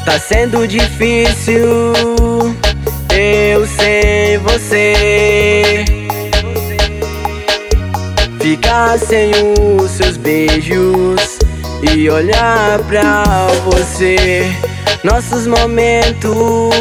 Tá sendo difícil, eu sem você. Ficar sem os seus beijos e olhar pra você. Nossos momentos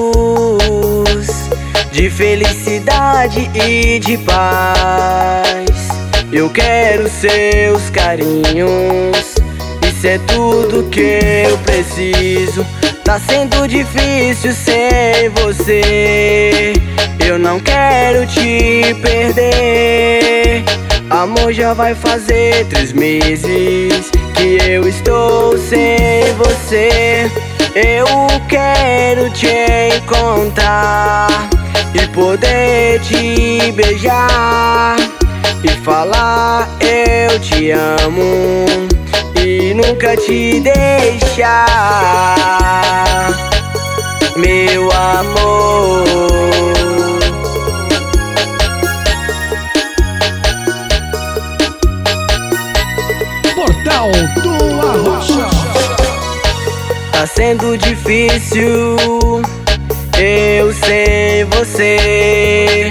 de felicidade e de paz. Eu quero seus carinhos, isso é tudo que eu preciso. Tá sendo difícil sem você, eu não quero te perder. Amor, já vai fazer 3 meses que eu estou sem você. Eu quero te encontrar e poder te beijar e falar eu te amo e nunca te deixar, meu amor. Portal do Arrocha. Tá sendo difícil, eu sem você.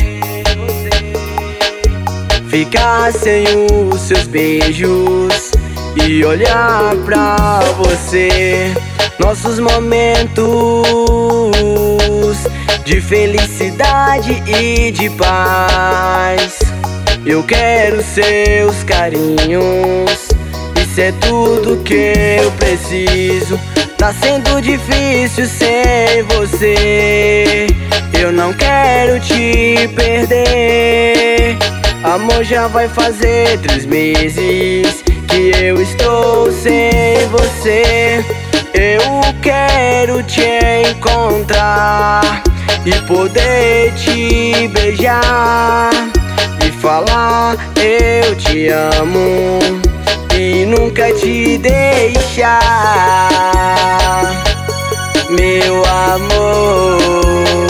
Ficar sem os seus beijos e olhar pra você. Nossos momentos de felicidade e de paz. Eu quero seus carinhos, isso é tudo que eu preciso. Tá sendo difícil sem você, eu não quero te perder. Amor, já vai fazer 3 meses que eu estou sem você. Eu quero te encontrar e poder te beijar e falar eu te amo e nunca te deixar, meu amor.